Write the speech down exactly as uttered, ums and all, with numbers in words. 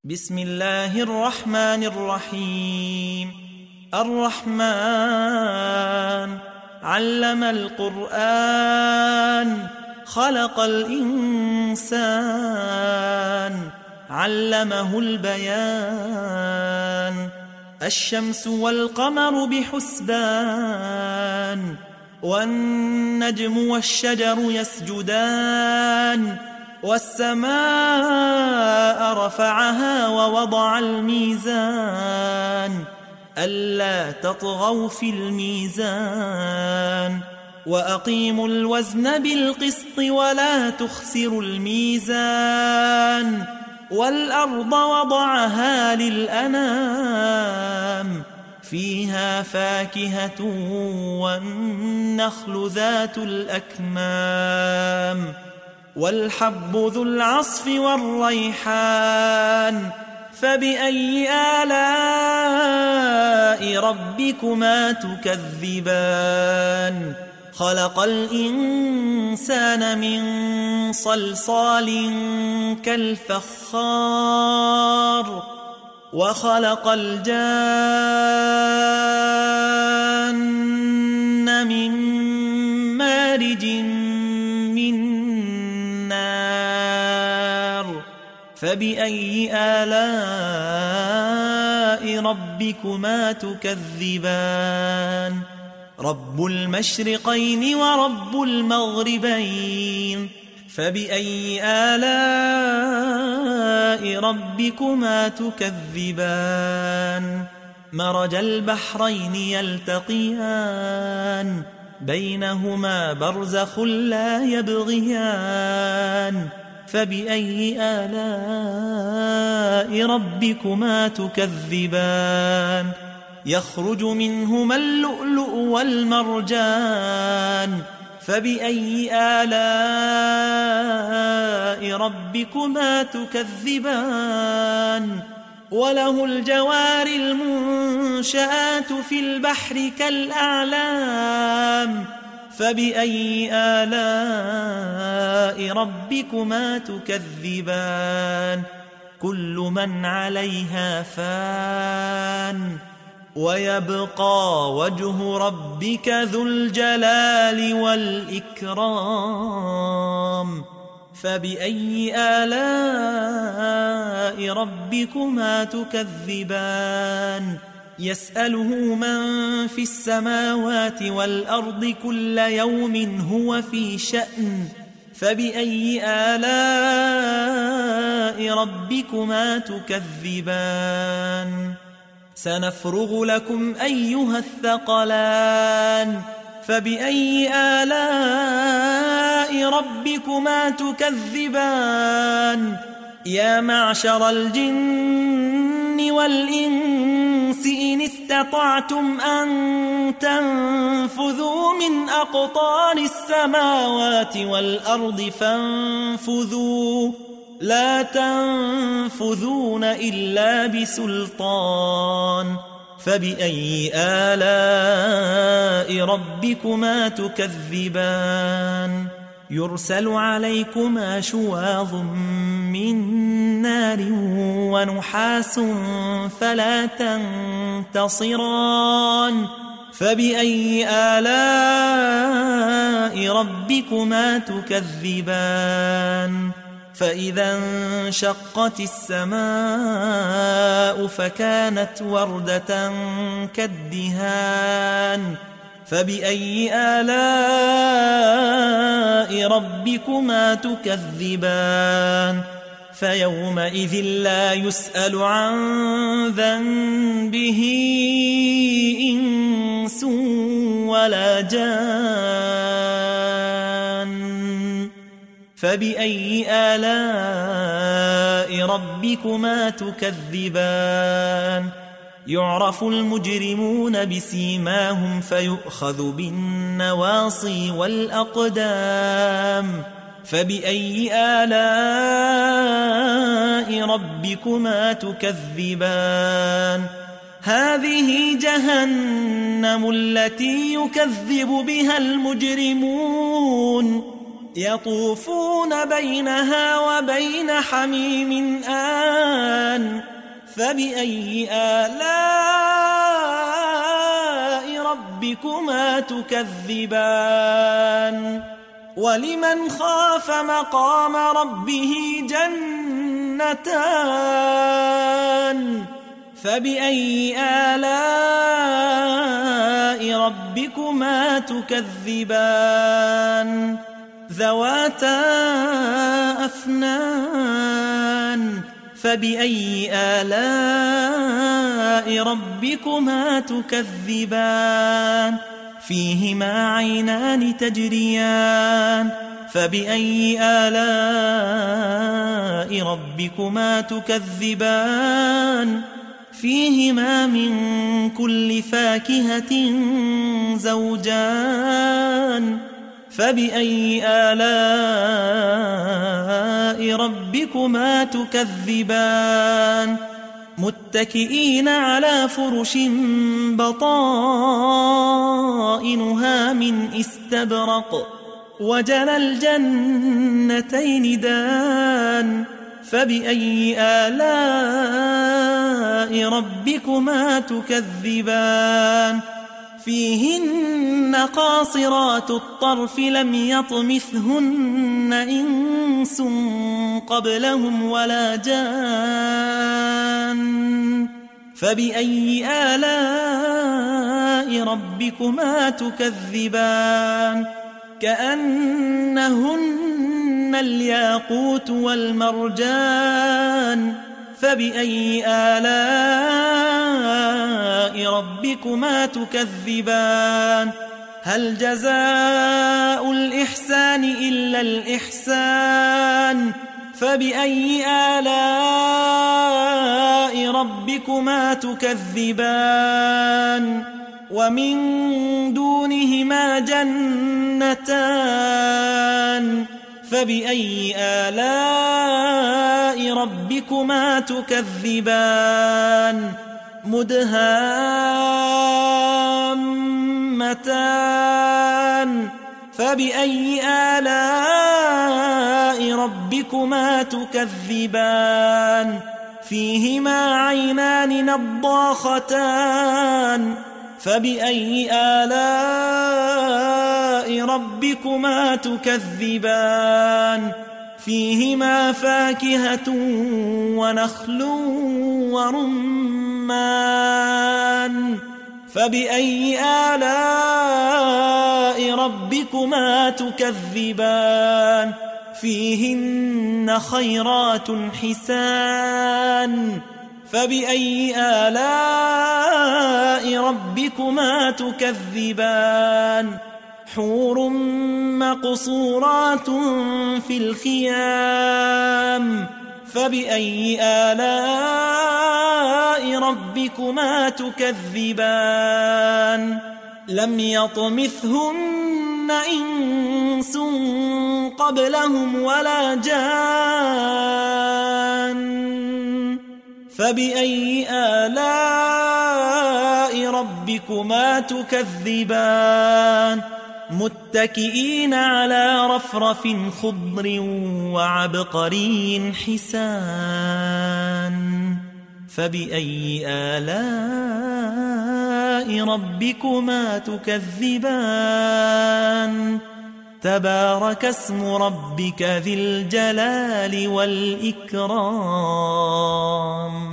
بسم الله الرحمن الرحيم. الرحمن علم القرآن خلق الإنسان علمه البيان. الشمس والقمر بحسبان والنجم والشجر يسجدان. والسماء رفعها ووضع الميزان ألا تطغوا في الميزان وأقيموا الوزن بالقسط ولا تخسروا الميزان. والأرض وضعها للأنام فيها فاكهة والنخل ذات الأكمام والحب ذو العصف والريحان. فبأي آلاء ربكما تكذبان؟ خلق الإنسان من صلصال كالفخار وخلق الجان من مارج من نار. فبأي آلاء ربكما تكذبان؟ رب المشرقين ورب المغربين. فبأي آلاء ربكما تكذبان؟ مرج البحرين يلتقيان بينهما برزخ لا يبغيان. فبأي آلاء ربكما تكذبان؟ يخرج منهما اللؤلؤ والمرجان. فبأي آلاء ربكما تكذبان؟ وله الجوار المنشآت في البحر كالأعلام. فبأي آلاء ربكما تكذبان؟ كل من عليها فان ويبقى وجه ربك ذو الجلال والإكرام. فبأي آلاء ربكما تكذبان؟ يسأله من في السماوات والأرض كل يوم هو في شأن. فبأي آلاء ربكما تكذبان؟ سنفرغ لكم أيها الثقلان. فبأي آلاء ربكما تكذبان؟ يا معشر الجن والإنس إن استطعتم أن تنفذوا من أقطار السماوات والأرض فانفذوا لا تنفذون إلا بسلطان. فبأي آلاء ربكما تكذبان؟ يرسل عليكما شواظ من نار ونحاس فلا تنتصران. فبأي آلاء ربكما تكذبان؟ فإذا انشقت السماء فكانت وردة كالدهان. فبأي آلاء ربكما تكذبان؟ فيومئذ لا يسأل عن ذنبه إنس ولا جان. فبأي آلاء ربكما تكذبان؟ يعرف المجرمون بسيماهم فيؤخذ بالنواصي والأقدام. فبأي آلاء ربكما تكذبان؟ هذه جهنم التي يكذب بها المجرمون يطوفون بينها وبين حميم آن فبأي آلاء ربكما تكذبان ولمن خاف مقام ربه جنتان فبأي آلاء ربكما تكذبان ذواتا أفنان فبأي آلاء ربكما تكذبان فيهما عينان تجريان فبأي آلاء ربكما تكذبان فيهما من كل فاكهة زوجان فبأي آلاء ربكما تكذبان متكئين على فرش بطائنها من استبرق وجنى الجنتين دان فبأي آلاء ربكما تكذبان فيهن قاصرات الطرف لم يطمثهن إنس قبلهم ولا جان فبأي آلاء ربكما تكذبان كأنهن الياقوت والمرجان فبأي آلاء ربكما تكذبان هل جزاء الإحسان إلا الإحسان فبأي آلاء ربكما تكذبان ومن دونهما جنتان فبأي آلاء ربكما تكذبان مدهامتان فبأي آلاء ربكما تكذبان فيهما عينان نضاختان فبأي آلاء ربكما تكذبان فيهما فاكهة ونخل ورمان فبأي آلاء ربكما تكذبان فيهن خيرات حسان فبأي آلاء ربكما تكذبان حور مقصورات في الخيام فبأي آلاء ربكما تكذبان لم يطمثهن إنس قبلهم ولا جان فبأي آلاء ربكما تكذبان متكئين على رفرف خضر وعبقري حسان فبأي آلاء ربكما تكذبان تبارك اسم ربك ذي الجلال والإكرام